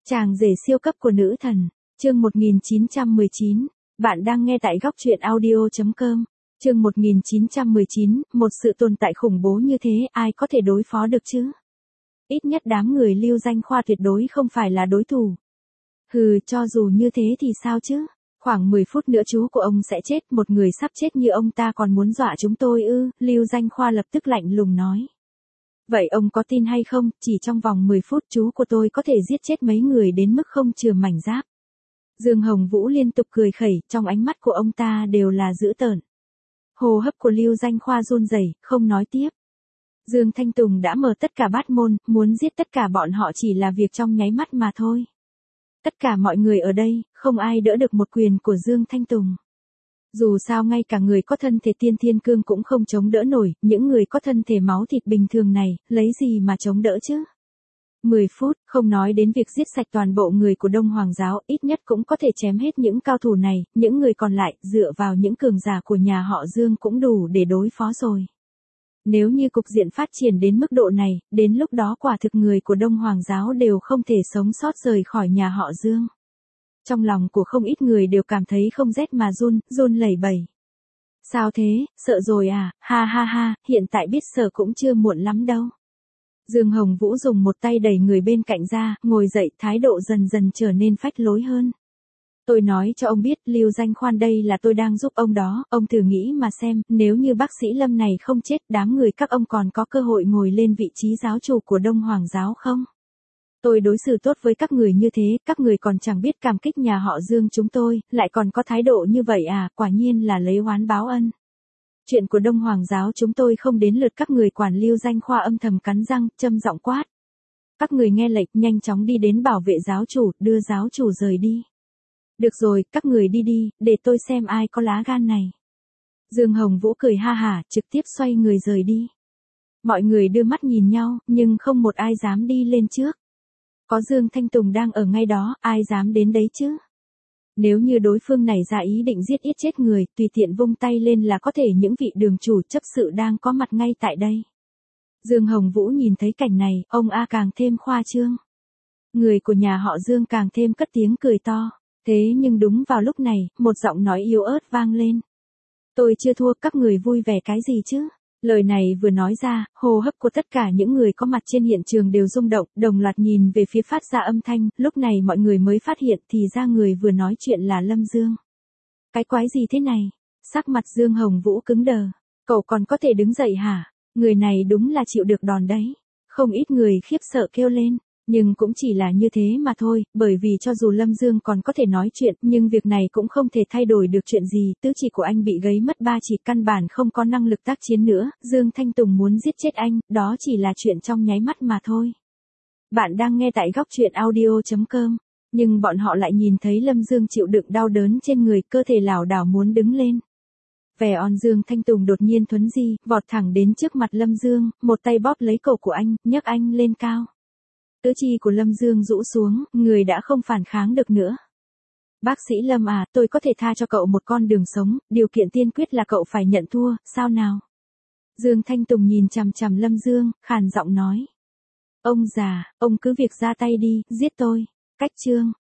Chàng rể siêu cấp của nữ thần, chương 1919, bạn đang nghe tại góc truyện audio.com, chương 1919, một sự tồn tại khủng bố như thế ai có thể đối phó được chứ? Ít nhất đám người Lưu Danh Khoa tuyệt đối không phải là đối thủ. Hừ, cho dù như thế thì sao chứ? Khoảng 10 phút nữa chú của ông sẽ chết, một người sắp chết như ông ta còn muốn dọa chúng tôi ư? Lưu Danh Khoa lập tức lạnh lùng nói. Vậy ông có tin hay không, chỉ trong vòng 10 phút chú của tôi có thể giết chết mấy người đến mức không chừa mảnh giáp. Dương Hồng Vũ liên tục cười khẩy, trong ánh mắt của ông ta đều là dữ tợn. Hô hấp của Lưu Danh Khoa run rẩy, không nói tiếp. Dương Thanh Tùng đã mở tất cả bát môn, muốn giết tất cả bọn họ chỉ là việc trong nháy mắt mà thôi. Tất cả mọi người ở đây, không ai đỡ được một quyền của Dương Thanh Tùng. Dù sao ngay cả người có thân thể tiên thiên cương cũng không chống đỡ nổi, những người có thân thể máu thịt bình thường này, lấy gì mà chống đỡ chứ? 10 phút, không nói đến việc giết sạch toàn bộ người của Đông Hoàng giáo, ít nhất cũng có thể chém hết những cao thủ này, những người còn lại, dựa vào những cường giả của nhà họ Dương cũng đủ để đối phó rồi. Nếu như cục diện phát triển đến mức độ này, đến lúc đó quả thực người của Đông Hoàng giáo đều không thể sống sót rời khỏi nhà họ Dương. Trong lòng của không ít người đều cảm thấy không rét mà run lẩy bẩy. Sao thế, sợ rồi à, ha ha ha, hiện tại biết sợ cũng chưa muộn lắm đâu. Dương Hồng Vũ dùng một tay đẩy người bên cạnh ra, ngồi dậy, thái độ dần dần trở nên phách lối hơn. Tôi nói cho ông biết, Lưu Danh Khoan đây là tôi đang giúp ông đó, ông thử nghĩ mà xem, nếu như bác sĩ Lâm này không chết, đám người các ông còn có cơ hội ngồi lên vị trí giáo chủ của Đông Hoàng giáo không? Tôi đối xử tốt với các người như thế, các người còn chẳng biết cảm kích nhà họ Dương chúng tôi, lại còn có thái độ như vậy à, quả nhiên là lấy oán báo ân. Chuyện của Đông Hoàng giáo chúng tôi không đến lượt các người quản. Lưu Danh Khoa âm thầm cắn răng, châm giọng quát. Các người nghe lệnh, nhanh chóng đi đến bảo vệ giáo chủ, đưa giáo chủ rời đi. Được rồi, các người đi đi, để tôi xem ai có lá gan này. Dương Hồng Vũ cười ha hả, trực tiếp xoay người rời đi. Mọi người đưa mắt nhìn nhau, nhưng không một ai dám đi lên trước. Có Dương Thanh Tùng đang ở ngay đó, ai dám đến đấy chứ? Nếu như đối phương này ra ý định giết ít chết người, tùy tiện vung tay lên là có thể những vị đường chủ chấp sự đang có mặt ngay tại đây. Dương Hồng Vũ nhìn thấy cảnh này, ông A càng thêm khoa trương. Người của nhà họ Dương càng thêm cất tiếng cười to. Thế nhưng đúng vào lúc này, một giọng nói yếu ớt vang lên. Tôi chưa thua, các người vui vẻ cái gì chứ? Lời này vừa nói ra, hô hấp của tất cả những người có mặt trên hiện trường đều rung động, đồng loạt nhìn về phía phát ra âm thanh, lúc này mọi người mới phát hiện thì ra người vừa nói chuyện là Lâm Dương. Cái quái gì thế này? Sắc mặt Dương Hồng Vũ cứng đờ. Cậu còn có thể đứng dậy hả? Người này đúng là chịu được đòn đấy. Không ít người khiếp sợ kêu lên. Nhưng cũng chỉ là như thế mà thôi, bởi vì cho dù Lâm Dương còn có thể nói chuyện, nhưng việc này cũng không thể thay đổi được chuyện gì, tứ chỉ của anh bị gấy mất ba chỉ, căn bản không có năng lực tác chiến nữa, Dương Thanh Tùng muốn giết chết anh, đó chỉ là chuyện trong nháy mắt mà thôi. Bạn đang nghe tại góc truyện audio.com, nhưng bọn họ lại nhìn thấy Lâm Dương chịu đựng đau đớn trên người, cơ thể lảo đảo muốn đứng lên. Vẻ on Dương Thanh Tùng đột nhiên thuấn di, vọt thẳng đến trước mặt Lâm Dương, một tay bóp lấy cổ của anh, nhấc anh lên cao. Tứ chi của Lâm Dương rũ xuống, người đã không phản kháng được nữa. Bác sĩ Lâm à, tôi có thể tha cho cậu một con đường sống, điều kiện tiên quyết là cậu phải nhận thua, sao nào? Dương Thanh Tùng nhìn chằm chằm Lâm Dương, khàn giọng nói. Ông già, ông cứ việc ra tay đi, giết tôi. Cách chương.